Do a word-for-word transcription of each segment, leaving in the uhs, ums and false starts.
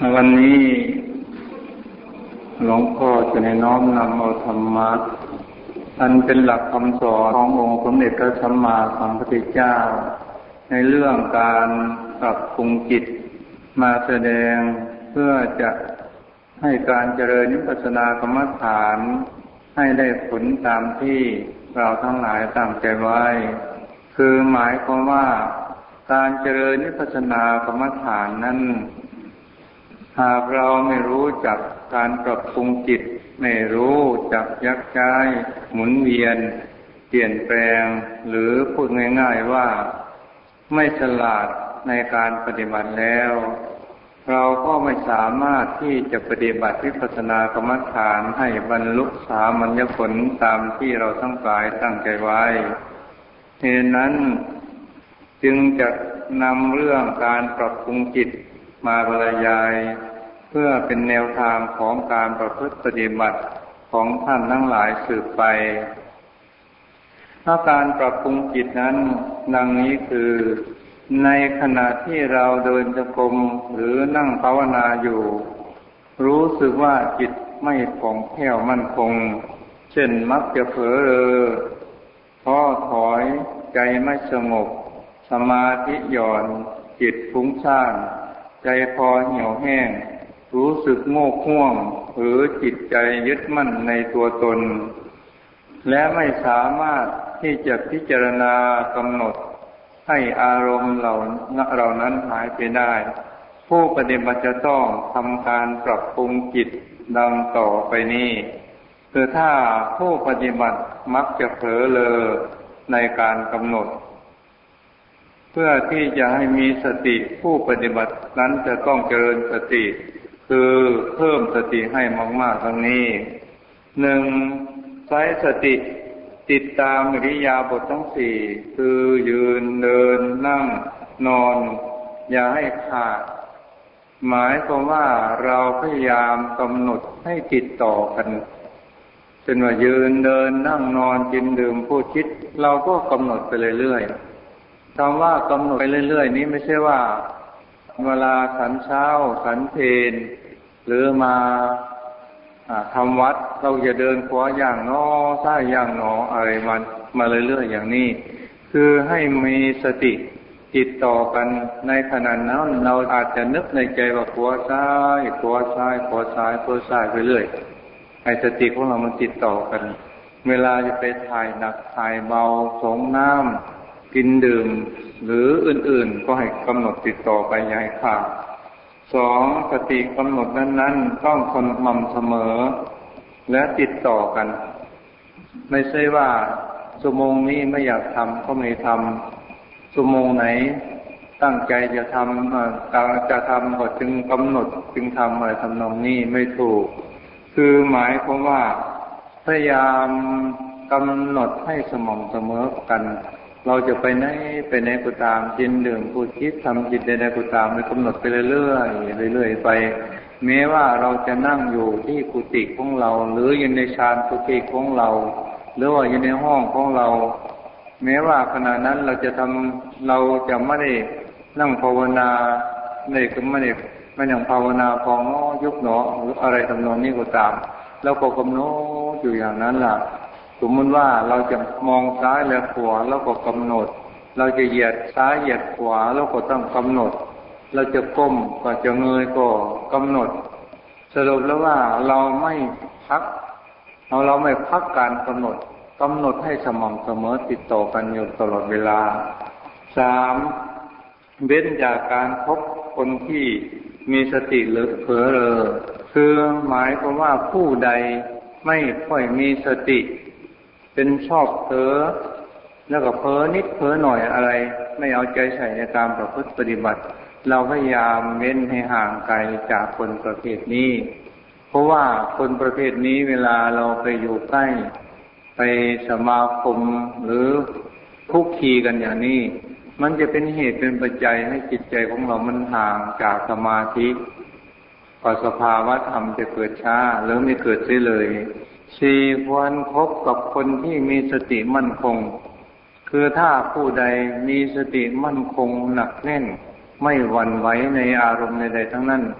วันนี้หลวงพ่อจะให้น้อมนำเอาธรรมะอันเป็นหลักคำสอนขององค์สมเด็จพระสัมมาสัมพุทธเจ้าในเรื่องการปรับปรุงจิตมาแสดงเพื่อจะให้การเจริญวิปัสสนากรรมฐานให้ได้ผลตามที่เราทั้งหลายตั้งใจไว้คือหมายความว่าการเจริญวิปัสสนากรรมฐานนั้นหากเราไม่รู้จักการปรับปรุงจิตไม่รู้จักยักย้ายหมุนเวียนเปลี่ยนแปลงหรือพูดง่ายๆว่าไม่ฉลาดในการปฏิบัติแล้วเราก็ไม่สามารถที่จะปฏิบัติวิปัสสนากรรมฐานให้บรรลุสามัญญผลตามที่เราทั้งหลายตั้งใจไว้เหตุนั้นจึงจะนำเรื่องการปรับปรุงจิตมาบรรยายเพื่อเป็นแนวทางของการประพฤติปฏิบัติของท่านทั้งหลายสืบไปถ้าการปรับปรุงจิตนั้นดังนี้คือในขณะที่เราเดินจงกรมหรือนั่งภาวนาอยู่รู้สึกว่าจิตไม่ผ่องแผ้วมั่นคงเช่นมักจะเผลอเรอท้อถอยใจไม่สงบสมาธิหย่อนจิตฟุ้งซ่านใจคอเหี่ยวแห้งรู้สึกโง่ง่วงหรือจิตใจยึดมั่นในตัวตนและไม่สามารถที่จะพิจารณากำหนดให้อารมณ์เหล่าเหล่านั้นหายไปได้ผู้ปฏิบัติจะต้องทำการปรับปรุงจิตดังต่อไปนี้คือถ้าผู้ปฏิบัติมักจะเผลอเลอในการกำหนดเพื่อที่จะให้มีสติผู้ปฏิบัตินั้นจะต้องเจริญสติคือเพิ่มสติให้มากๆทั้งนี้หนึ่งใช้สติติดตามอิริยาบถทั้งสี่คือยืนเดินนั่งนอนอย่าให้ขาดหมายความว่าเราพยายามกำหนดให้ติดต่อกันเช่นว่ายืนเดินนั่งนอนกินดื่มพูดคิดเราก็กำหนดไปเรื่อยๆคำว่ากำหนดไปเรื่อยๆนี้ไม่ใช่ว่าเวลาฉันเช้าฉันเพลหรือมาทำวัดเราจะเดินขวาอย่างหนอซ้ายอย่างหนออะไรมันมาเรื่อยๆอย่างนี้คือให้มีสติติดต่อกันในขณะนั้นเราอาจจะนึกในใจว่าขวาซ้ายขวาซ้ายขวาซ้ายขวาซ้ายไปเรื่อยให้สติของเรามันติดต่อกันเวลาจะไปถ่ายหนักถ่ายเบาสงน้ำกินดื่มหรืออื่นๆก็ให้กำหนดติดต่อไปอย่าให้ขาดสองสติกำหนดนั้นๆต้องสม่ำเสมอและติดต่อกันไม่ใช่ว่าชั่วโมงนี้ไม่อยากทำก็ไม่ทำชั่วโมงไหนตั้งใจจะทำจะทำก็จึงกำหนดจึงทำอะไรทำนองนี้ไม่ถูกคือหมายความว่าพยายามกำหนดให้สม่ำเสมอกันเราจะไปไหนไปไหนก็ตามกินดื่มพูดคิดทำจิตใดๆก็ตามไม่กำหนดไปเรื่อยๆเรื่อยๆไปแม้ว่าเราจะนั่งอยู่ที่กุฏิของเราหรืออยู่ในฌานกุฏิของเราหรือว่าอยู่ในห้องของเราแม้ว่าขณะนั้นเราจะทำเราจะไม่ได้นั่งภาวนาไม่ก็ไม่ได้ไม่นั่งภาวนาพองน้อยกหนอหรืออะไรทำนองนี้ก็ตามแล้วก็กำหนดอยู่อย่างนั้นล่ะสมมติว่าเราจะมองซ้ายและขวาแล้วก็กำหนดเราจะเหยียดซ้ายเหยียดขวาแล้วก็ต้องกำหนดเราจะก้มก็จะเงยก็กำหนดสรุปแล้วว่าเราไม่พักเราเราไม่พักการกำหนดกำหนดให้สม่ำเสมอติดต่อกันอยู่ตลอดเวลาสามเว้นจากการพบคนที่มีสติหรือเผลอเรอคือหมายความว่าผู้ใดไม่ค่อยมีสติเป็นชอบเผลอแล้วก็เผลอนิดเผลอหน่อยอะไรไม่เอาใจใส่ในการประพฤติปฏิบัติเราพยายามเว้นให้ห่างไกลจากคนประเภทนี้เพราะว่าคนประเภทนี้เวลาเราไปอยู่ใกล้ไปสมาคมหรือคุกคีกันอย่างนี้มันจะเป็นเหตุเป็นปัจจัยให้จิตใจของเรามันห่างจากสมาธิพอสภาวะธรรมจะเกิดช้าหรือไม่เกิดเสียเลยสี่ควรคบกับคนที่มีสติมั่นคงคือถ้าผู้ใดมีสติมั่นคงหนักแน่นไม่หวั่นไหวในอารมณ์ใดๆทั้งนั้น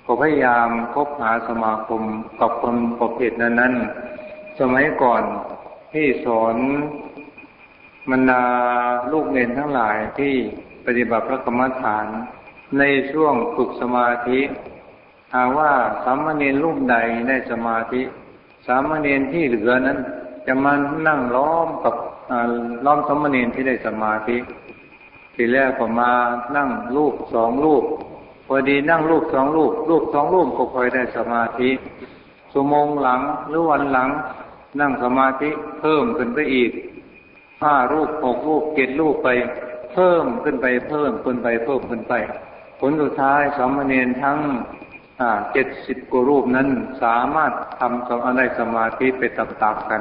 ก็พยายามคบหาสมาคมกับคนประเภทนั้นๆสมัยก่อนที่สอนบรรดาลูกเนรทั้งหลายที่ปฏิบัติพระกรรมฐานในช่วงฝึกสมาธิหากว่าสามเณรรูปใดได้สมาธิสามเณรที่เหลือนั้นจะมานั่งล้อมกับล้อมสามเณรที่ได้สมาธิทีแรกก็มานั่งรูปสองรูปพอดีนั่งรูปสองรูปรูปสองรูปก็ค่อยได้สมาธิชั่วโมงหลังหรือวันหลังนั่งสมาธิเพิ่มขึ้นไปอีกห้ารูปหกรูปเจ็ดรูปไปเพิ่มขึ้นไปเพิ่มขึ้นไปเพิ่มขึ้นไปผลสุดท้ายสามเณรทั้งเจ็ดสิบกว่ารูปนั้นสามารถทำสมาธิสมาธิไปตามๆกัน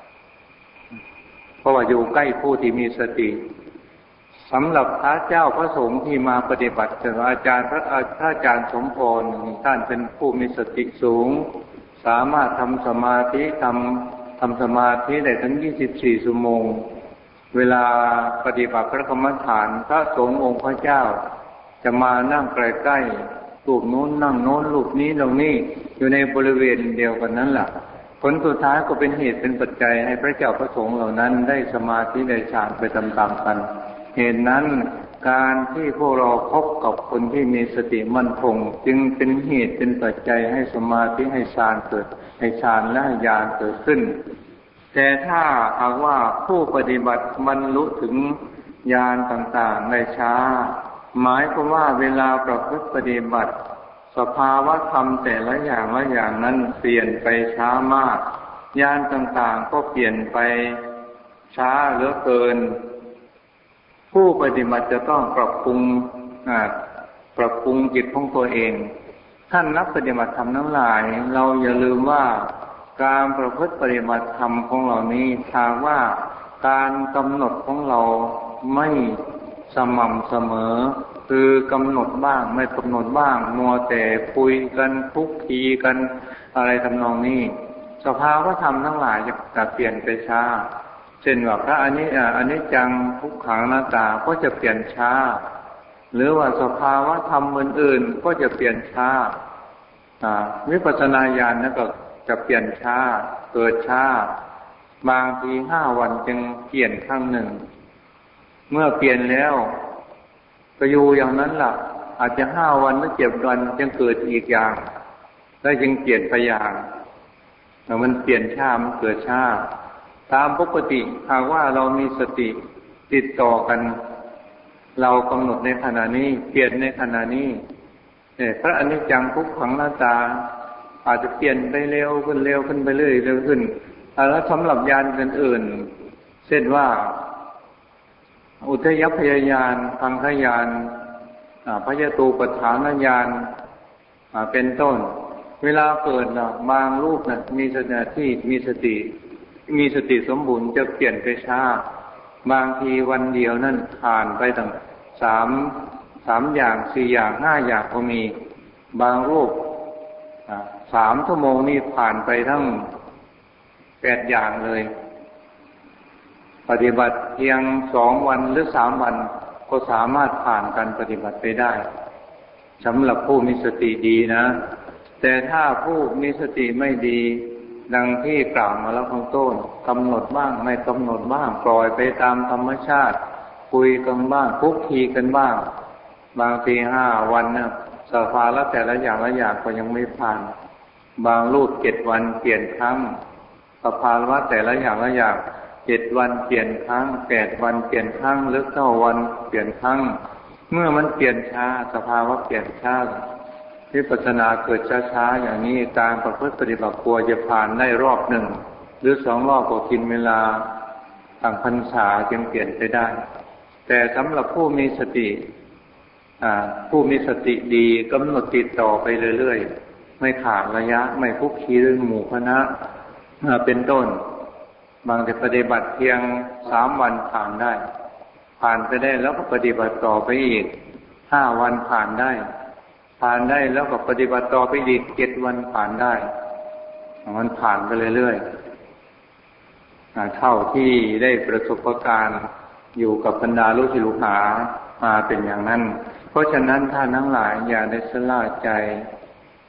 เพราะว่าอยู่ใกล้ผู้ที่มีสติสำหรับพระเจ้าพระสงฆ์ที่มาปฏิบัติจากอาจารย์พระอาจารย์สมพรท่านเป็นผู้มีสติสูงสามารถทำสมาธิทำทำสมาธิได้ทั้งยี่สิบสี่ชั่วโมงเวลาปฏิบัติพระกรรมฐานพระสงฆ์องค์พระเจ้าจะมานั่งใกล้ๆรูปโน้นนั่งโน้นรูปนี้ตรงนี้อยู่ในบริเวณเดียวกันนั้นแหละผลสุดท้ายก็เป็นเหตุเป็นปัจจัยให้พระเจ้าพระสงฆ์เหล่านั้นได้สมาธิได้ฌานไปตามๆกันเหตุนั้นการที่พวกเราพบกับคนที่มีสติมั่นคงจึงเป็นเหตุเป็นปัจจัยให้สมาธิให้ฌานเกิดให้ฌานและญาณเกิดขึ้นแต่ถ้าหากว่าผู้ปฏิบัติบรรลุถึงญาณต่างๆในช้าหมายความว่าเวลาประพฤติปฏิบัติสภาวะธรรมแต่ละอย่างละอย่างนั้นเปลี่ยนไปช้ามากญาณต่างๆก็เปลี่ยนไปช้าเหลือเกินผู้ปฏิบัติจะต้องปรับปรุงปรับปรุงจิตของตัวเองท่านนักปฏิบัติธรรมทั้งหลายเราอย่าลืมว่าการประพฤติปฏิบัติธรรมของเรานี้ถ้าว่าการกำหนดของเราไม่สม่ำเสมอคือกำหนดบ้างไม่กำหนดบ้างมัวแต่คุยกันคุกคีกันอะไรทำนองนี้สภาวะธรรมทั้งหลายจะเปลี่ยนไปช้าเช่นว่าพระอนิอนิจจังทุกขังอนัตตาก็จะเปลี่ยนช้าหรือว่าสภาวะธรรมอื่นๆก็จะเปลี่ยนช้าวิปัสสนาญาณนั่นก็จะเปลี่ยนช้าเกิดช้าบางทีห้าวันจึงเปลี่ยนครั้งหนึ่งเมื่อเปลี่ยนแล้วก็อยู่อย่างนั้นล่ะอาจจะห้าวันหรือเจ็ดวันจึงเกิดอีกอย่างแล้วจึงเปลี่ยนไปอย่างแต่มันเปลี่ยนช้ามันเกิดช้าตามปกติหากว่าเรามีสติติดต่อกันเรากำหนดในขณะนี้เปลี่ยนในขณะนี้เนี่ยพระอนิจจังทุกขังอนัตตาอาจจะเปลี่ยนไปเร็วขึ้นเร็วขึ้นไปเรื่อยเร็วขึ้นแล้วสำหรับญาณอื่นๆเช่นว่าอุทยพยญาณพังคญาณพยตูปฐานญาณเป็นต้นเวลาเกิดบางรูปนะมีสติที่มีสติมีสติสมบูรณ์จะเปลี่ยนไปช้าบางทีวันเดียวนั่นผ่านไปตั้งสามสามอย่างสี่อย่างห้าอย่างก็มีบางรูปสามชั่วโมงนี่ผ่านไปทั้งแปดอย่างเลยปฏิบัติเพียงสองวันหรือสามวันก็สามารถผ่านการปฏิบัติไปได้สำหรับผู้มีสติดีนะแต่ถ้าผู้มีสติไม่ดีดังที่กล่าวมาแล้วข้างต้นกำหนดบ้างไม่กำหนดบ้างปล่อยไปตามธรรมชาติคุยกันบ้างคุกคีกันบ้างบางทีห้าวันนะสภาวะแต่ละอย่างละอย่างก็ยังไม่ผ่านบางรูปเจ็ดวันเปลี่ยนครั้งสภาวะแต่ละอย่างละอย่างเจ็ดวันเปลี่ยนครั้งแปดวันเปลี่ยนครั้งหรือเก้าวันเปลี่ยนครั้งเมื่อมันเปลี่ยนช้าสภาวะเปลี่ยนช้าวิปัสสนาเกิดช้าๆอย่างนี้การประพฤติปฏิบัติกลัวจะผ่านได้รอบหนึ่งหรือสองรอบก็กินเวลาต่างพรรษาจึงเปลี่ยนไปได้แต่สำหรับผู้มีสติผู้มีสติดีกำหนดติดต่อไปเรื่อยๆไม่ขาดระยะไม่คุกคีเรื่องหมู่คณะเป็นต้นบางแต่ปฏิบัติเพียงสามวันผ่านได้ผ่านไปได้แล้วก็ปฏิบัติต่อไปอีกห้าวันผ่านได้ผ่านได้แล้วก็ปฏิบัติต่อไปอีกเจ็ดวันผ่านได้มันผ่านไปเรื่อยๆเท่าที่ได้ประสบการณ์อยู่กับบรรดาลูกศิษย์ลูกหามาเป็นอย่างนั้นเพราะฉะนั้นท่านทั้งหลายอย่าได้ชะล่าใจ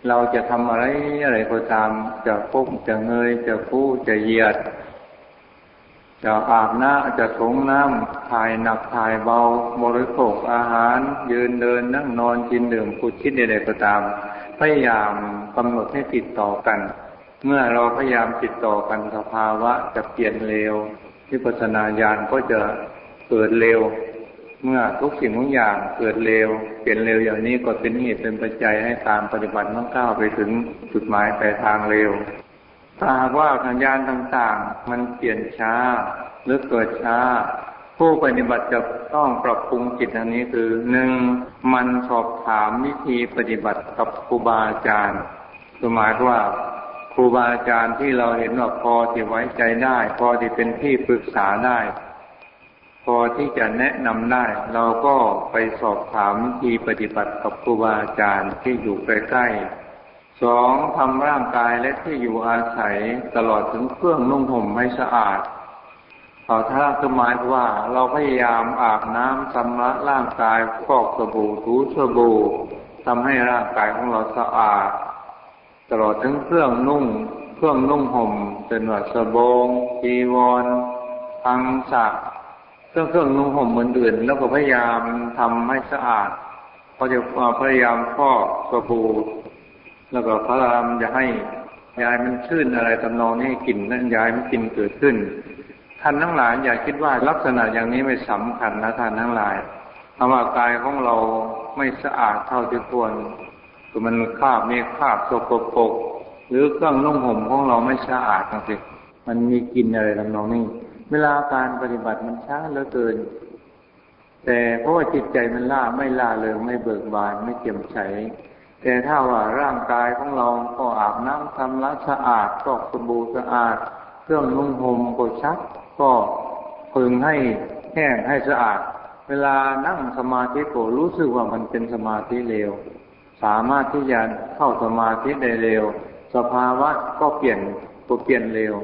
เราจะทำอะไรอะไรก็ตามจะก้มจะเงยจะคู่จะเหยียดจะอาบน้ำจะสงน้ำถ่ายหนักถ่ายเบาบริโภคอาหารยืนเดินนั่งนอนกินดื่มพูดคิดใดๆก็ตามพยายามกำหนดให้ติดต่อกันเมื่อเราพยายามติดต่อกันสภาวะจะเปลี่ยนเร็ววิปัสสนาญาณก็จะเกิดเร็วเมื่อทุกสิ่งทุกอย่างเกิดเร็วเปลี่ยนเร็วอย่างนี้ก็เป็นเหตุเป็นปัจจัยให้การปฏิบัติมันก้าวไปถึงจุดหมายปลายทางเร็วถ้าหากว่าสัญญาณต่างๆมันเปลี่ยนช้าหรือเกิดช้าผู้ปฏิบัติจะต้องปรับปรุงจิตอันนี้คือหนึ่งมันสอบถามวิธีปฏิบัติกับครูบาอาจารย์หมายว่าครูบาอาจารย์ที่เราเห็นว่าพอที่ไว้ใจได้พอที่เป็นที่ปรึกษาได้พอที่จะแนะนำได้เราก็ไปสอบถามวิธีปฏิบัติกับครูบาอาจารย์ที่อยู่ใกล้ๆสองทำร่างกายและที่อยู่อาศัยตลอดถึงเครื่องนุ่งห่มให้สะอาดเอาถ้าคือหมายว่าเราพยายามอาบน้ำชำระร่างกายฟอกสบู่ถูสบู่ทำให้ร่างกายของเราสะอาดตลอดถึงเครื่องนุ่งเครื่องนุ่งห่มเป็นว่าสบงจีวรพังสักเครื่องเครื่องนุ่งห่มอื่นๆแล้วก็พยายามทำให้สะอาดพอจะพยายามฟอกสบู่แล้วก็พยายามจะให้ยายมันชื่นอะไรทำนองนี้กลิ่นนั้นยายมันกลิ่นเกิดขึ้นท่านทั้งหลายอย่าคิดว่าลักษณะอย่างนี้ไม่สำคัญนะท่านทั้งหลายเพราะว่ากายของเราไม่สะอาดเท่าที่ควรคือมันคราบมีคราบสกปรกหรือเครื่องนุ่งห่มของเราไม่สะอาดจังสิมันมีกลิ่นอะไรทำนองนี้เวลาการปฏิบัติมันช้าเหลือเกินแต่เพราะว่าจิตใจมันล่าไม่ล่าเริงไม่เบิกบานไม่เปี่ยมใสแต่ถ้าว่าร่างกายของเราก็อาบน้ำทำละสะอาดฟอกสบู่สะอาดเครื่องนุ่งห่มก็ชักก็พึงให้แห้งให้สะอาดเวลานั่งสมาธิก็รู้สึกว่ามันเป็นสมาธิเร็วสามารถที่จะเข้าสมาธิได้เร็วสภาวะก็เปลี่ยนก็เปลี่ยนเร็ว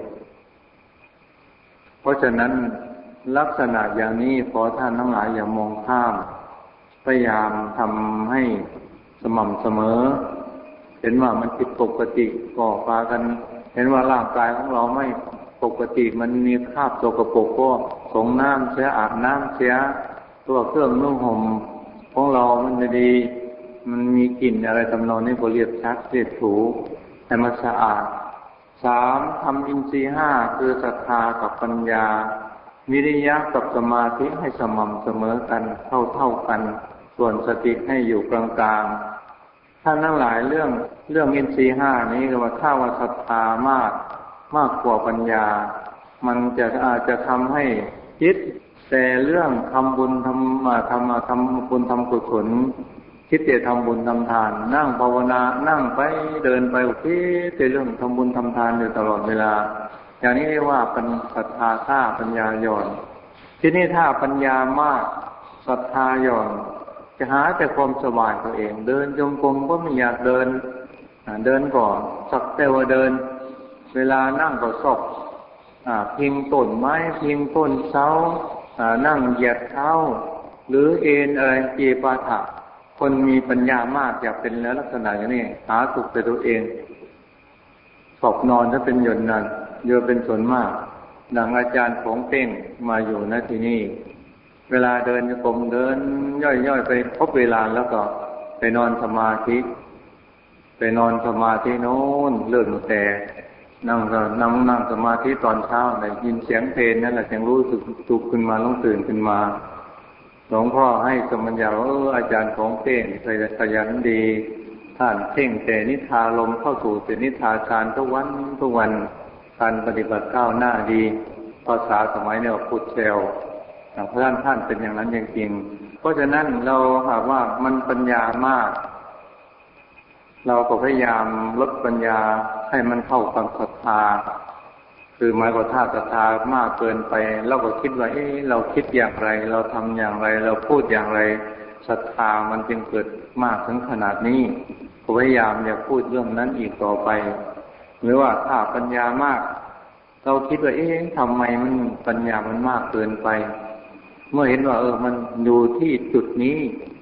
เพราะฉะนั้นลักษณะอย่างนี้ขอท่านทั้งหลายอย่ามองข้ามพยายามทำให้สม่ำเสมอเห็นว่ามันผิดปกติก็พากันเห็นว่าร่างกายของเราไม่ปกติมันมีคราบสกปรกก็สงน้ำเสียอาบน้ำเสียตัวเครื่องนุ่งห่มของเรามันไม่ดีมันมีกลิ่นอะไรทำนองนี้ก็เรียบชักเรียบถูให้มันสะอาดสามทำอินทรีย์ห้าคือศรัทธากับปัญญาวิริยะกับสมาธิให้สม่ำเสมอกันเท่าเท่ากันส่วนสติให้อยู่กลางๆท่านทั้งหลายเรื่องเรื่องอินทรีย์ห้านี้ก็ว่าถ้าว่าศรัทธามากมากกว่าปัญญามันจะอาจจะทำให้คิดแต่เรื่องทำบุญทำมาทำมาทำบุญทำกุศลคิดแต่ทำบุญทำทานนั่งภาวนานั่งไปเดินไปคิดแต่เรื่องทำบุญทำทานอยู่ตลอดเวลาอย่างนี้เรียกว่าเป็นศรัทธาฆ่าปัญญาหย่อนทีนี้ถ้าปัญญามากศรัทธาหย่อนจะหาแต่ความสบายตัวเองเดินจงกรมก็ไม่อยากเดินเดินก่อนสักแต่ว่าเดินเวลานั่งก็ซอกพิงต้นไม้พิงต้นเสานั่งเหยียดเท้าหรือเอ็นอะไรเจปาถะคนมีปัญญามากอยากเป็นแล้วลักษณะอย่างนี้หาสุขแต่ตัวเองสอบนอนถ้าเป็นหย่อนนั้นเยอะเป็นส่วนมากดังอาจารย์ของเต้งมาอยู่ณที่นี่เวลาเดินกรมเดินย่อยๆไปพบเวลาแล้วก็ไปนอนสมาธิไปนอนสมาธิโน้นเลื่อนแต่นั่งก็นั่งนั่งสมาธิตอนเช้าได้ยินเสียงเพลงนั่นแหละจึงรู้สึกตุกขึ้นมาต้องตื่นขึ้นมาหลวงพ่อให้สมัญญาว่าเอออาจารย์ของเต้งเคยขยันดีท่านเพ่งแต่นิทาลมเข้าสู่แต่นิทาฌานทุกวันทุกวันการปฏิบัติก้าวหน้าดีภาษาสมัยเนี่ยพุทธเซลอย่างท่านท่านเป็นอย่างนั้นจริงๆเพราะฉะนั้นเราหากว่ามันปัญญามากเราก็พยายามลดปัญญาให้มันเข้ากับศรัทธาคือหมายความถ้าศรัทธามากเกินไปเราก็คิดว่าเอ๊ะเราคิดอย่างไรเราทำอย่างไรเราพูดอย่างไรศรัทธามันจึงเกิดมากถึงขนาดนี้ก็พยายามอย่าพูดเรื่องนั้นอีกต่อไปหรือว่าถ้าปัญญามากเราคิดว่าเอ๊ะทำไมมันปัญญามันมากเกินไปเมื่อเห็นว่าเออมันอยู่ที่จุดนี้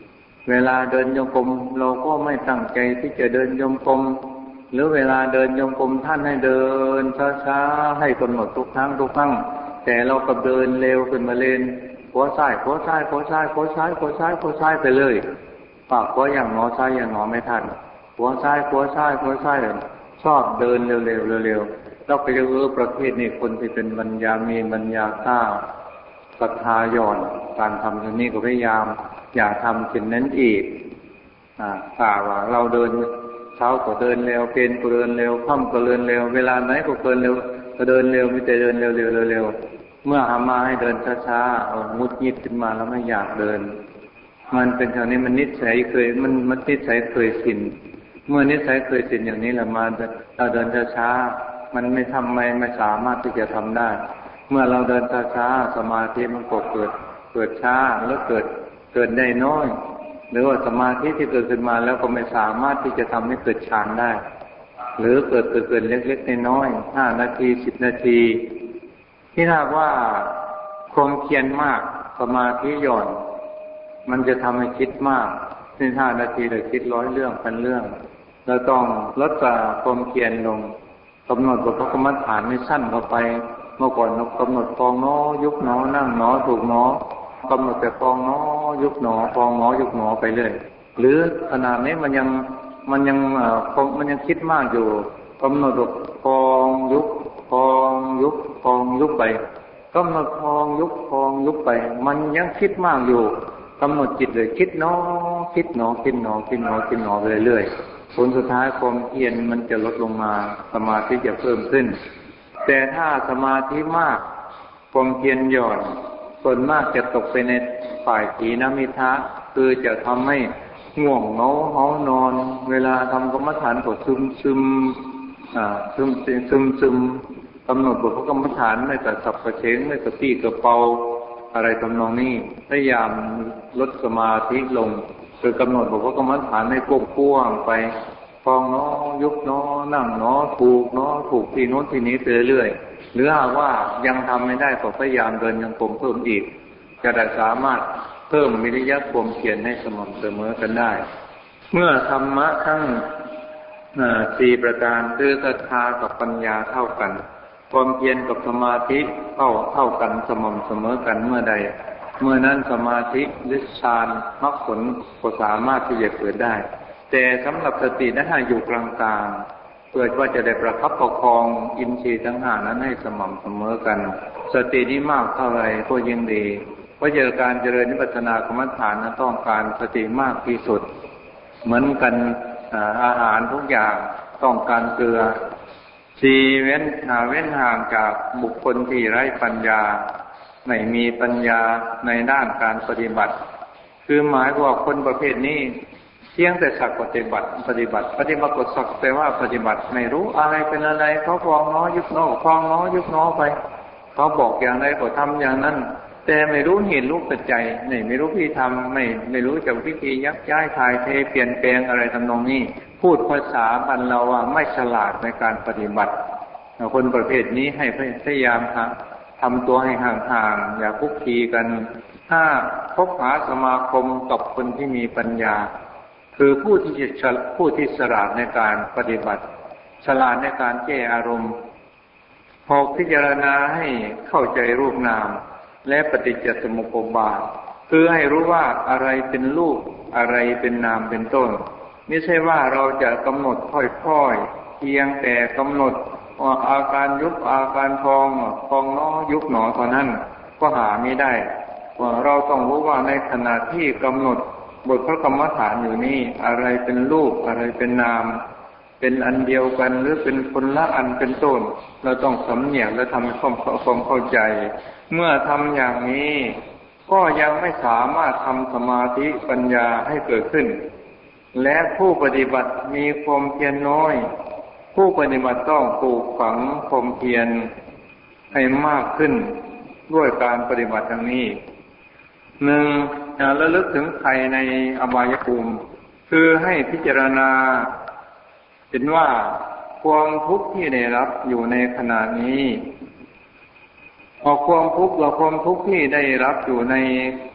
เวลาเดินโยมกลมเราก็ไม่ตั้งใจที่จะเดินโยมกลมหรือเวลาเดินโยมกลมท่านให้เดินช้าๆให้กำหนดทุกครั้งทุกครั้งแต่เราก็เดินเร็วขึ้นมาเลนขวาซ้ายขวาซ้ายขวาซ้ายขวาซ้ายขวาซ้ายขวาซ้ายไปเลยปากขวาอย่างหนอซ้ายอย่างหนอไม่ทันขวาซ้ายขวาซ้ายขวาซ้ายชอบเดินเร็วๆเร็วๆเราไปดูเออประเภทนี้คนที่เป็นปัญญามีปัญญากล้าศรัทธาหย่อนการทำตรงนี้ก็พยายามอย่าทำเช่นนั้นอีกอ่าถ้าว่าเราเดินเช้าก็เดินเร็วเพลนก็เดินเร็วค่ำก็เดินเร็วเวลาไหนก็เดินเร็วก็เดินเร็วไม่แต่เดินเร็วเร็วเร็วเมื่อหามาให้เดินช้าๆเอามุดยิดขึ้นมาแล้วไม่อยากเดินมันเป็นอย่างนี้มันนิสัยเคยมันมันนิสัยเคยชินเมื่อนิสัยเคยชินอย่างนี้แหละมาเราเดินช้าๆมันไม่ทำไม่ไม่สามารถที่จะทำได้เมื่อเราเดินช้าๆสมาธิมันก็เกิดเกิดช้าแล้วเกิดเกิดได้น้อยหรือว่าสมาธิที่เกิดขึ้นมาแล้วก็ไม่สามารถที่จะทำให้เกิดฌานได้หรือเกิดเกิดเกิดเล็กๆน้อยๆห้านาทีสิบนาทีที่ถ้าว่าความเพียรมากสมาธิหย่อนมันจะทำให้คิดมากในห้านาทีเลยคิดร้อยเรื่องพันเรื่องเราต้องลดความเพียรลงกำหนดบทกรรมฐานให้สั้นเข้าไปเมื่อก่อนเรากำหนดฟองน้อยุบหนอนั่งหนอถูกหนอกำหนดแต่ฟองน้อยุบหนอฟองน้อยุบหนอไปเรื่อยหรือขนาดนี้มันยังมันยังเอ่อมันยังคิดมากอยู่กำหนดฟองยุบฟองยุบฟองยุบไปกำหนดฟองยุบฟองยุบไปมันยังคิดมากอยู่กำหนดจิตเลยคิดหนอคิดหนอคิดหนอคิดหนอคิดหนอไปเรื่อยๆผลสุดท้ายความเพียรมันจะลดลงมาสมาธิจะเพิ่มขึ้นแต่ถ้าสมาธิมากความเพียรหย่อนส่วนมากจะตกไปในฝ่ายถีนมิทะคือจะทำให้ง่วงเหงาเฮานอนเวลาทำกรรมฐานก็ซึมซึมอ่าซึมซึมซึมกำหนดบทกรรมฐานไม่แต่สับกระเฉงไม่กระปี้กระเป๋าอะไรทำนองนี้พยายามลดสมาธิลงคือกำหนดบทกรรมฐานให้กว้างไปฟองเนาะยุบเนาะนั่งเนาะถูกเนาะถูกที่โน้นที่นี้ไปเรื่อยหรือหากว่ายังทำไม่ได้ก็พยายามเดินยังกลมเพิ่มอีกจะได้สามารถเพิ่มวิริยะความเพียรให้สม่ำเสมอกันได้เมื่อธรรมะทั้งสี่ประการคือศรัทธากับปัญญาเท่ากันความเพียรกับสมาธิเท่าเท่ากันสม่ำเสมอกันเมื่อใดเมื่อนั้นสมาธิหรือฌานมรรคผลก็สามารถที่จะเกิดได้แต่สำหรับสตินั้นให้อยู่กลางๆเพื่อว่าจะได้ประคับประคองอินทรีย์ทั้งห้านั้นให้สม่ำเสมอกันสตินี้มากเท่าไรก็ยิ่งดีเพราะเจอการเจริญวิปัสสนากรรมฐานนั้นต้องการสติมากที่สุดเหมือนกันอาหารทุกอย่างต้องการเกลือชีเว้นหาเว้นห่างจากบุคคลที่ไร้ปัญญาไม่มีปัญญาในด้านการปฏิบัติคือหมายว่าคนประเภทนี้เพียงแต่สักปฏิบัติปฏิบัติปฏิบัติก็สักแต่ว่าปฏิบัติไม่รู้อะไรเป็นอะไรเขาฟองน้อยยุบน้อฟองน้อยยุบน้อไปเขาบอกอย่างไรก็ทำอย่างนั้นแต่ไม่รู้เหตุรู้ปัจจัยไม่ไม่รู้พิธีทำไม่ไม่รู้จักวิธียักย้ายถ่ายเทเปลี่ยนแปลงอะไรทำนองนี้พูดภาษาบ้านเราว่าไม่ฉลาดในการปฏิบัติคนประเภทนี้ให้พยายามทำตัวให้ห่างๆอย่าคุกคีกันถ้าคบหาสมาคมกับคนที่มีปัญญาคือผู้ที่จะผู้ที่ฉลาดในการปฏิบัติฉลาดในการแก้อารมณ์พอพิจารณาให้เข้าใจรูปนามและปฏิจจสมุปบาทคือให้รู้ว่าอะไรเป็นรูปอะไรเป็นนามเป็นต้นไม่ใช่ว่าเราจะกำหนดค่อยๆเพียงแต่กำหนดอาการยุบอาการพองพองน้อยุบหนอเท่านั้นก็หาไม่ได้ว่าเราต้องรู้ว่าในขณะที่กำหนดบทพระกรรมฐานอยู่นี้อะไรเป็นรูปอะไรเป็นนามเป็นอันเดียวกันหรือเป็นคนละอันเป็นต้นเราต้องสำเนียกและทำให้ความความเข้าใจเมื่อทำอย่างนี้ก็ยังไม่สามารถทำสมาธิปัญญาให้เกิดขึ้นและผู้ปฏิบัติมีความเพียรน้อยผู้ปฏิบัติต้องปลูกฝังความเพียรให้มากขึ้นด้วยการปฏิบัติอย่างนี้หนึ่งระลึกถึงภัยในอบายภูมิคือให้พิจารณาเห็นว่าความทุกข์ที่ได้รับอยู่ในขณะนี้พอความทุกข์และความทุกข์ที่ได้รับอยู่ใน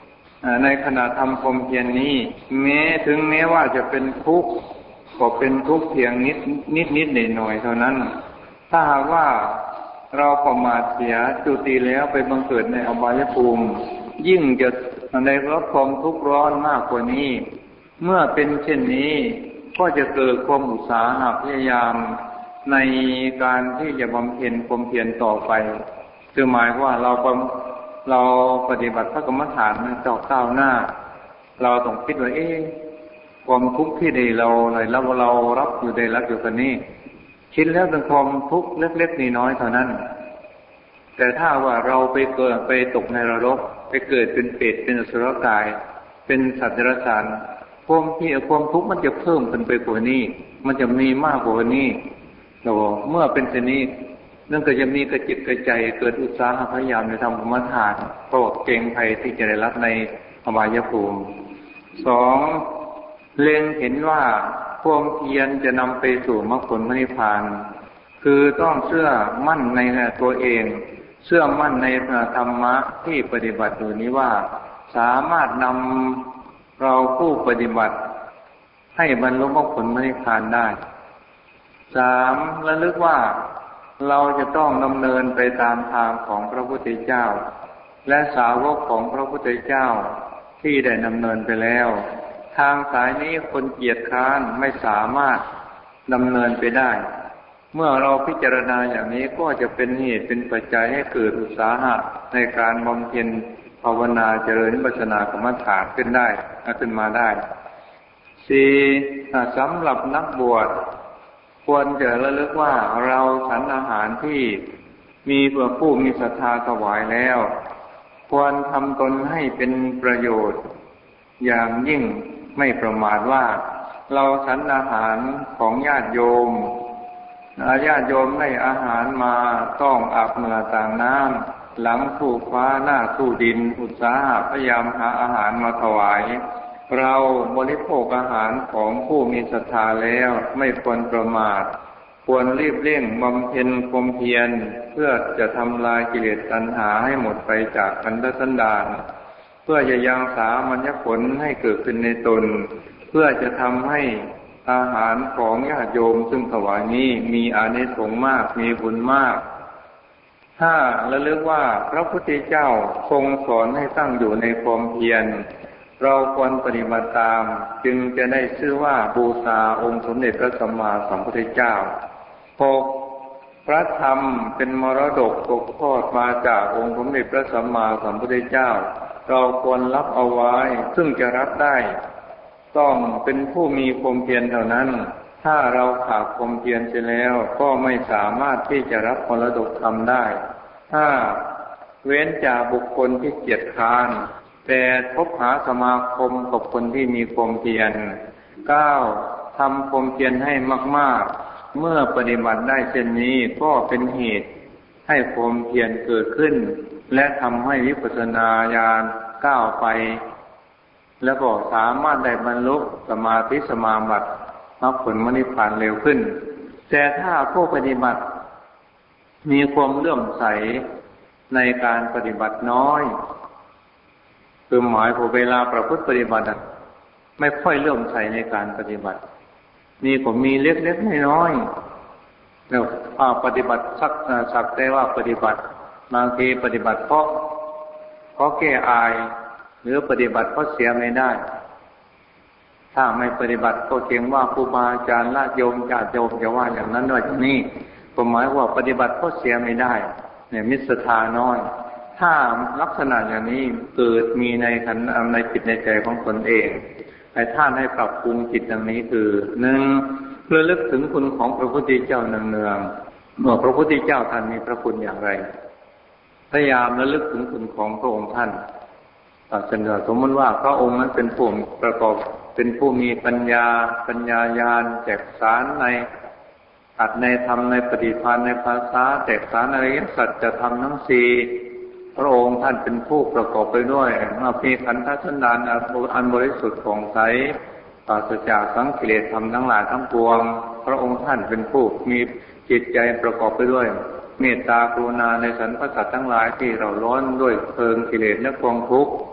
ในขณะทำความเพียรนี้แม้ถึงแม้ว่าจะเป็นทุกข์ก็เป็นทุกข์เพียงนิดนิดนิดหน่อยหน่อยเท่านั้นถ้าหากว่าเราประมาทเสียจุติแล้วไปบังเกิดในอบายภูมิยิ่งจะได้รับความทุกข์ร้อนมากกว่านี้เมื่อเป็นเช่นนี้ก็จะเกิดความอุตสาหะพยายามในการที่จะบำเพ็ญความเพียรต่อไปคือหมายว่าเราเราปฏิบัติพระกรรมฐานมันจะก้าวหน้าเราต้องคิดว่าเอ๊ะความทุกข์ที่ใดเราอะไรแล้วเรารับอยู่ใดรับอยู่กันนี้คิดแล้วเป็นความทุกข์เล็กๆน้อยๆเท่านั้นแต่ถ้าว่าเราไปเกิดไปตกในนรกไปเกิดเป็นเปรตเป็นอสุรกายเป็นสัตว์เดรัจฉานความที่ความทุกข์มันจะเพิ่มขึ้นไปกว่านี้มันจะมีมากกว่านี้เราเมื่อเป็นเช่นนี้นั่นก็จะมีกระจิตกระใจเกิดอุตสาหะพยายามในทำกรรมฐานเพราะเกรงภัยที่จะได้รับในอบายภูมิสองเล็งเห็นว่าความเพียรจะนำไปสู่มรรคผลนิพพานคือต้องเชื่อมั่นในตัวเองเชื่อมั่นในธรรมะที่ปฏิบัติอยู่นี้ว่าสามารถนำเราผู้ปฏิบัติให้บรรลุมรรคผลนิพพานได้สามระลึกว่าเราจะต้องดำเนินไปตามทางของพระพุทธเจ้าและสาวกของพระพุทธเจ้าที่ได้ดำเนินไปแล้วทางสายนี้คนเกียจคร้านไม่สามารถดำเนินไปได้เมื่อเราพิจารณาอย่างนี้ก็จะเป็นเหตุเป็นปัจจัยให้เกิดอุตสาหะในการบำเพ็ญภาวนาเจริญวิปัสสนากรรมฐานขึ้นได้ขึ้นมาได้สี่สำหรับนักบวชควรจะระลึกว่าเราฉันอาหารที่มีผู้มีศรัทธาถวายแล้วควรทำตนให้เป็นประโยชน์อย่างยิ่งไม่ประมาทว่าเราฉันอาหารของญาติโยมญาติโยมได้อาหารมาต้องอาบเหงื่อต่างน้ำหลังสู่ฟ้าหน้าสู่ดินอุตสาหะพยายามหาอาหารมาถวายเราบริโภคอาหารของผู้มีศรัทธาแล้วไม่ควรประมาทควรรีบเร่งบำเพ็ญความเพียรเพื่อจะทำลายกิเลสตัณหาให้หมดไปจากขันธสันดานเพื่อจะยังสามัญญผลให้เกิดขึ้นในตนเพื่อจะทำให้อาหารของญาติโยมซึ่งถวายนี้มีอานิสงส์มากมีบุญมากถ้าระลึกว่าพระพุทธเจ้าทรงสอนให้ตั้งอยู่ในความเพียรเราควรปฏิบัติตามจึงจะได้ชื่อว่าบูชาองค์สมเด็จพระสัมมาสัมพุทธเจ้าหกพระธรรมเป็นมรดกตกทอดมาจากองค์สมเด็จพระสัมมาสัมพุทธเจ้าเราควรรับเอาไว้ซึ่งจะรับได้ต้องเป็นผู้มีความเพียรเท่านั้นถ้าเราขาดความเพียรเสียแล้วก็ไม่สามารถที่จะรับมรดกธรรมได้ห้าเว้นจากบุคคลที่เกียจคร้านแต่พบหาสมาคมกับคนที่มีความเพียรเก้าทำความเพียรให้มากๆเมื่อปฏิบัติได้เช่นนี้ก็เป็นเหตุให้ความเพียรเกิดขึ้นและทำให้วิปัสสนาญาณก้าวไปแล้วก็สามารถได้บรรลุสมาธิสมาบัติมรรคผลนิพพานเร็วขึ้นแต่ถ้าผู้ปฏิบัติมีความเลื่อมใสในการปฏิบัติน้อยคือหมายผู้เวลาประพฤติปฏิบัติไม่ค่อยเลื่อมใสในการปฏิบัตินี่ผมมีเล็กๆน้อยๆแล้วปฏิบัติสักสักแต่ว่าปฏิบัติบางทีปฏิบัติเพราะเพราะแก้อายหรือปฏิบัติเพราะเสียไม่ได้ถ้าไม่ปฏิบัติก็เกรงว่าครูบาอาจารย์ญาติโยมญาติโยมจะว่าอย่างนั้นด้วยนี่ก็หมายว่าปฏิบัติเพราะเสียไม่ได้เนี่ยมิตรศรัทธาน้อยถ้าลักษณะอย่างนี้เกิดมีในขันธ์ในจิตในใจของตนเองไอ้ท่านให้ปรับปรุงจิตอย่างนี้คือหนึ่งระลึกถึงคุณของพระพุทธเจ้าเนืองๆเมื่อพระพุทธเจ้าท่านมีพระคุณอย่างไรพยายามระลึกถึงคุณของพระองค์ท่านเช่นสมมติว่าพระองค์นั้นเป็นผู้ประกอบเป็นผู้มีปัญญาปัญญาญาณแจกสารในอัดในธรรมในปฏิภาณในภาษาแจกสารอริยสัจจะทำทั้งสี่พระองค์ท่านเป็นผู้ประกอบไปด้วยมีขันธสันดานอันบริสุทธิ์ผ่องใสปราศจากสังกิเลสธรรมทั้งหลายทั้งปวงพระองค์ท่านเป็นผู้มีจิตใจประกอบไปด้วยเมตตากรุณาในสรรพสัตว์ทั้งหลายที่เราร้อนด้วยเพลิงกิเลสและความทุกข์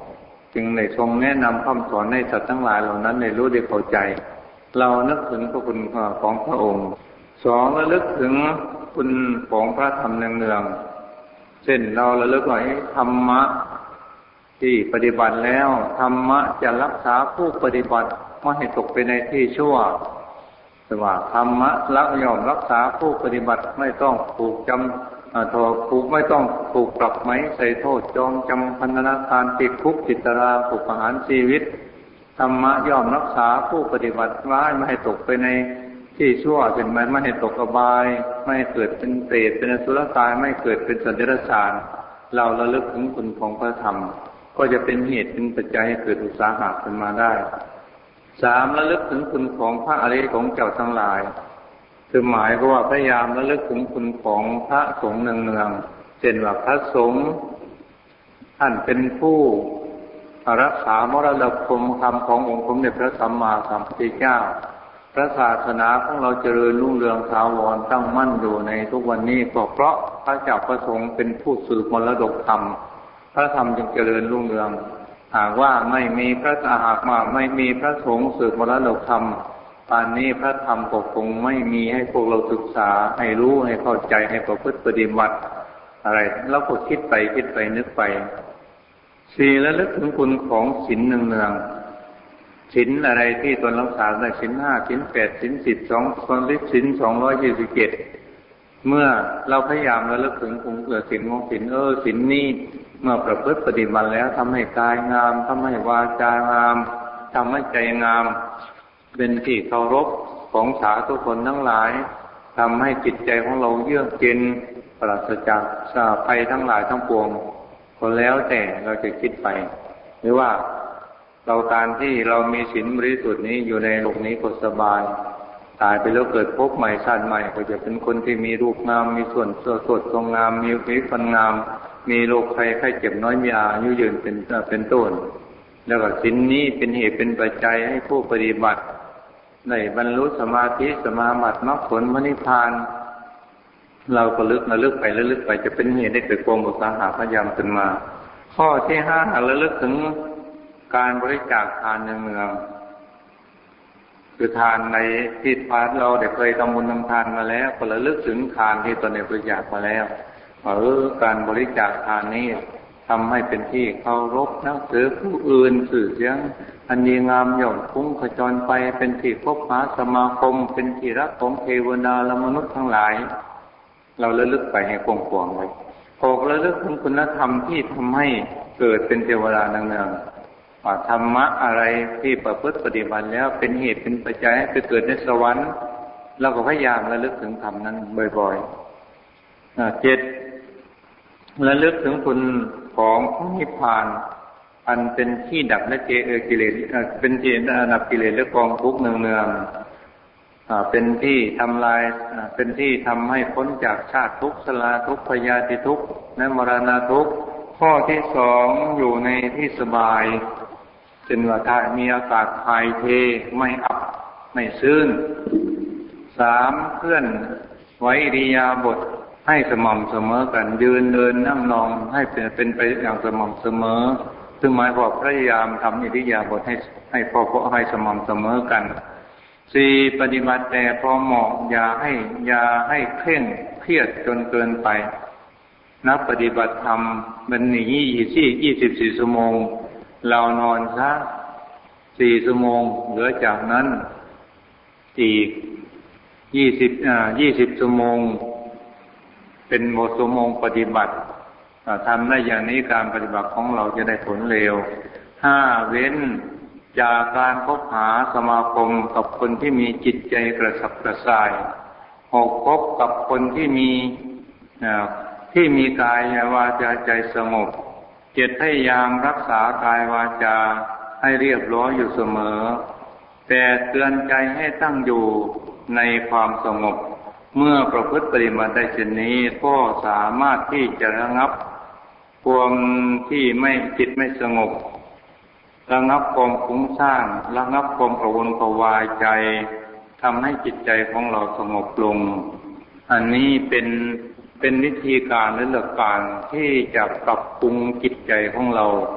จึงได้ทรงแนะนำคำสอนให้สัตว์ทั้งหลายเหล่านั้นได้รู้ได้เข้าใจเรานึกถึงพระคุณของพระองค์สองระลึกถึงคุณของพระธรรมเนืองๆเช่นเราระลึกไว้ธรรมะที่ปฏิบัติแล้วธรรมะจะรักษาผู้ปฏิบัติไม่ให้ตกไปในที่ชั่วแต่ว่าธรรมะละย่อมรักษาผู้ปฏิบัติไม่ต้องถูกจำถูกถูกไม่ต้องถูกปรับไหมใส่โทษจองจำพันธนาการติดคุกติดตารางถูกประหารชีวิตธรรมะย่อมรักษาผู้ปฏิบัติไว้ไม่ให้ตกไปในที่ชั่วเช่นไม่ให้ตกอบายไม่ให้เกิดเป็นเปรตเป็นอสุรกายไม่เกิดเป็นสัตว์เดรัจฉานเราระลึกถึงคุณของพระธรรมก็จะเป็นเหตุเป็นปัจจัยให้เกิดอุตสาหะขึ้นมาได้สามระลึกถึงคุณของพระอริยของเจ้าทั้งหลายคือหมายก็ว่าพยายามระลึกถึงคุณของพระสงฆ์เนืองๆเช่นว่าพระสงฆ์ท่านเป็นผู้รักษามรดกธรรมขององค์สมเด็จพระสัมมาสัมพุทธเจ้าพระศาสนาของเราเจริญรุ่งเรืองถาวรตั้งมั่นอยู่ในทุกวันนี้ก็เพราะพระเจ้าประสงค์เป็นผู้สืบมรดกธรรมพระธรรมจึงเจริญรุ่งเรืองหากว่าไม่มีพระหากว่าไม่มีพระสงฆ์สืบมรดกธรรมป่านนี้พระธรรมก็คงไม่มีให้พวกเราศึกษาให้รู้ให้เข้าใจให้ประพฤติปฏิบัติอะไรแล้วก็คิดไปคิดไปนึกไปสี่ระลึกถึงคุณของศีลเนืองๆศีลอะไรที่ตนรักษาได้ศีลห้าศีลแปดศีลสิบสองศีลสองร้อยยี่สิบเจ็ดเมื่อเราพยายามระลึกถึงคุณเกิดศีลของศีลเออศีลนี้เมื่อประพฤติปฏิบัติแล้วทำให้กายงามทำให้วาจางามทำให้ใจงามเป็นที่เคารพของสาธุชนทั้งหลายทำให้จิตใจของเราเยือกเย็นปราศจากสาภัยทั้งหลายทั้งปวงก็แล้วแต่เราจะคิดไปหรือว่าเราการที่เรามีศีลบริสุทธิ์นี้อยู่ในโลกนี้ก็สบายตายไปแล้วเกิดพบใหม่ชาติใหม่ก็จะเป็นคนที่มีรูปงามมีส่วนสดทรงงามมีผิวพรรณงามมีโรคภัยไข้เจ็บน้อยมีอายุยืนเป็นเป็นต้นแล้วก็ศีลนี้เป็นเหตุเป็นปัจจัยให้ผู้ปฏิบัติได้บรรลุสมาธิสมาบัติมรรคผลนิพพานเราก็ลึกระลึกไประลึกไปจะเป็นเหตุให้เกิดความอุตสาหะพยายามขึ้นมาข้อที่ห้าระลึกถึงการบริจาคทานในเมืองคือทานในที่พาเราได้เคยทำบุญทำทานมาแล้วก็ระลึกถึงทานที่ตนได้บริจาคมาแล้วเออการบริจาคทานนี้ทำให้เป็นที่เคารพนับถือผู้อื่นสื่อเสียงอันดีงามย่อมคุ้งขจรไปเป็นที่พบหาสมาคมเป็นที่รักของเทวดาและมนุษย์ทั้งหลายเราระลึกไปให้กว้างๆไว้หกระลึกถึงคุณธรรมที่ทำให้เกิดเป็นเทวดาเนืองๆว่าธรรมะอะไรที่ประพฤติปฏิบัติแล้วเป็นเหตุเป็นปัจจัยให้เกิดในสวรรค์เราก็พยายามระลึกถึงธรรมนั้นบ่อยๆเจ็ดระลึกถึงคุณของพระนิพพานอันเป็นที่ดับและเจอกิเลสเป็นที่ดับกิเลสและกองทุกข์เนืองๆเป็นที่ทำลายเป็นที่ทำให้พ้นจากชาติทุกข์ชราทุกข์พยาธิทุกข์และมรณะทุกข์ข้อที่สองอยู่ในที่สบายเป็นว่าถ้ามีอากาศถ่ายเทไม่อับไม่ชื้นสามเคลื่อนไหวอิริยาบถให้สม่ำเสมอกันยืนเดินนั่งนอนให้เป็นเป็นไปอย่างสม่ำเสมอซึ่งหมายความพยายามทำอิริยาบถให้ให้พอพอให้สม่ำเสมอกันสี่ปฏิบัติแต่พอเหมาะอย่าให้อย่าให้เคร่งเครียดจนเกินไปนักปฏิบัติธรรมมันหนียี่สิบยี่สิบสี่ชั่วโมงเรานอนซะสี่ชั่วโมงเหลือจากนั้นอีกยี่สิบอ่ายี่สิบชั่วโมงเป็นหมดชั่วโมงปฏิบัติทำได้อย่างนี้การปฏิบัติของเราจะได้ผลเร็วห้าเว้นจากการคบหาสมาคมกับคนที่มีจิตใจกระสับกระส่ายหกคบกับคนที่มีที่มีกายวาจาใจสงบเจ็ดพยายามรักษากายวาจาให้เรียบร้อยอยู่เสมอแต่เตือนใจให้ตั้งอยู่ในความสงบเมื่อประพฤติปฏิบัติได้เช่นนี้ก็สามารถที่จะระงับความที่ไม่จิตไม่สงบระงับความฟุ้งซ่านระงับความกระวนกระวายใจทำให้จิตใจของเราสงบลงอันนี้เป็นเป็นวิธีการและหลักการที่จะปรับปรุงจิตใจของเรา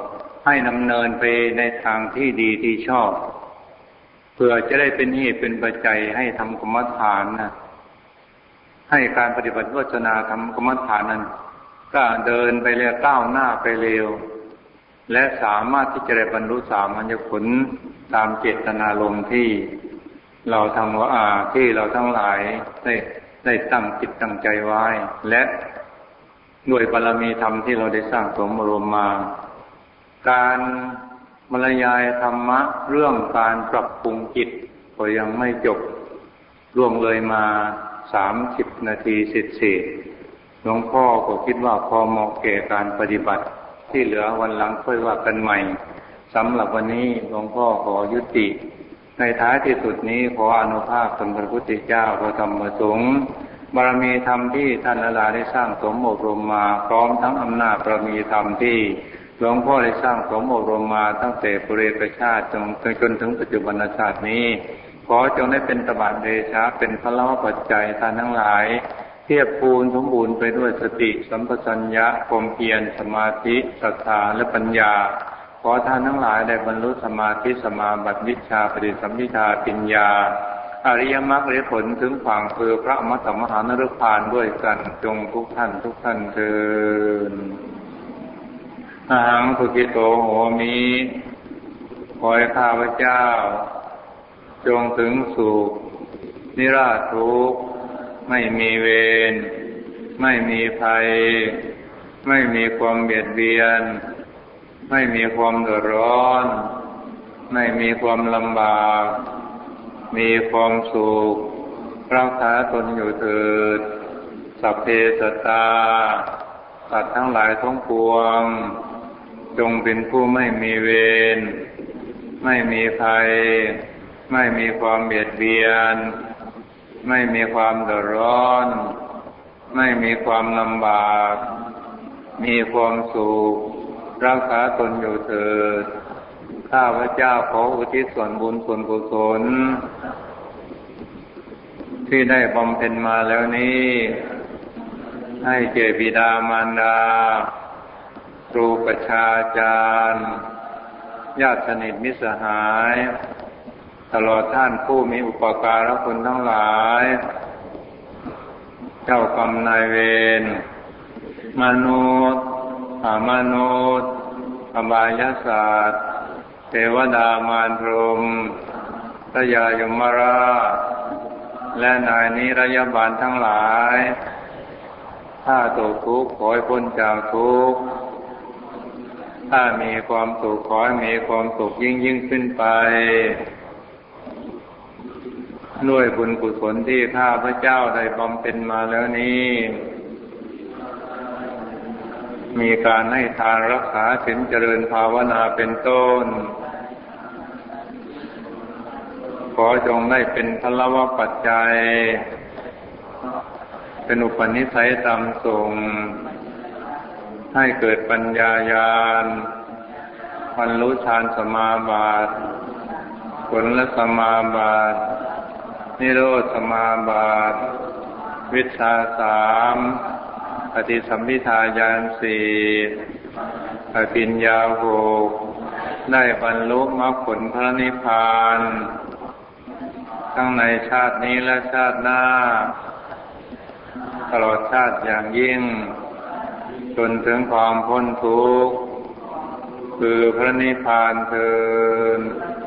ให้ดำเนินไปในทางที่ดีที่ชอบเพื่อจะได้เป็นเหตุเป็นปัจจัยให้ทำกรรมฐานนะให้การปฏิบัติวิปัสสนาทำกรรมฐานนั้นก็เดินไปเร็วก้าวหน้าไปเร็วและสามารถที่จะได้บรรลุสามัญญผลตามเจตนารมณ์ที่เราทั้งว่าที่เราทั้งหลายได้ได้ตั้งจิตตั้งใจไว้และด้วยบารมีธรรมที่เราได้สร้างสมอบรมมาการบรรยายธรรมะเรื่องการปรับปรุงจิตก็ยังไม่จบล่วงเลยมาสามสิบนาทีเศษๆหลวงพ่อก็คิดว่าพอเหมาะแก่การปฏิบัติที่เหลือวันหลังค่อยว่ากันใหม่สำหรับวันนี้หลวงพ่อขอยุติในท้ายที่สุดนี้ขออนุภาพสมเด็จพระพุทธเจ้าพระธรรมพระสงฆ์บารมีธรรมที่ท่านหลายได้สร้างสมอบรมมาพร้อมทั้งอำนาจบารมีธรรมที่หลวงพ่อได้สร้างสมอบรมมาตั้งแต่ปุเรกชาติจนจนถึงปัจจุบันชาตินี้ขอจงได้เป็นตบะเดชะเป็นพละปัจจัยท่านทั้งหลายเทียบพูนสมบูรณ์ไปด้วยสติสัมปชัญญะความเพียรสมาธิศรัทธาและปัญญาขอท่านทั้งหลายได้บรรลุสมาธิสมาบัติวิชาปฏิสัมภิทาปัญญาอริยมรรคและผลถึงฝั่งคือพระอมตะมหานรพานด้วยกันจงทุกท่านทุกท่านเถิดอาหังสุขิโตโหมิขอให้ข้าพเจ้าจงถึงสุขนิราชทุกข์ไม่มีเวรไม่มีภัยไม่มีความเบียดเบียนไม่มีความเดือดร้อนไม่มีความลำบากมีความสุขรักษาตนอยู่เถิดสัพเพสัตตาสัตว์ทั้งหลายทั้งปวงจงเป็นผู้ไม่มีเวรไม่มีภัยไม่มีความเบียดเบียนไม่มีความเดือดร้อนไม่มีความลำบากมีความสุขรักษาตนอยู่เถิดข้าพเจ้าขออุทิศส่วนบุญส่วนกุศลที่ได้บำเพ็ญมาแล้วนี้ให้แก่บิดามารดาครูประชาจารย์ญาติสนิทมิตรสหายตลอดท่านผู้มีอุปการะคุณทั้งหลายเจ้ากรรมนายเวรมนุษย์อมนุษย์อบายสัตว์เทวดามารพรหมพระยายมราชและนายนิรยบาลทั้งหลายถ้าตกทุกข์ขอให้พ้นจากทุกข์ถ้ามีความสุขขอให้มีความสุขยิ่งยิ่งขึ้นไปด้วยบุญกุศลที่ข้าพเจ้าได้บำเพ็ญมาแล้วนี้มีการให้ทานรักษาศีลเจริญภาวนาเป็นต้นขอจงได้เป็นพลวปัจจัยเป็นอุปนิสัยตามส่งให้เกิดปัญญาญาณบรรลุฌานสมาบัติผลสมาบัตินิโรธสมาบัติวิชชาสามปฏิสัมภิทาญาณสี่อภิญญาหกได้บรรลุมรรคผลพระนิพพานทั้งในชาตินี้และชาติหน้าตลอดชาติอย่างยิ่งจนถึงความพ้นทุกข์คือพระนิพพานเถิด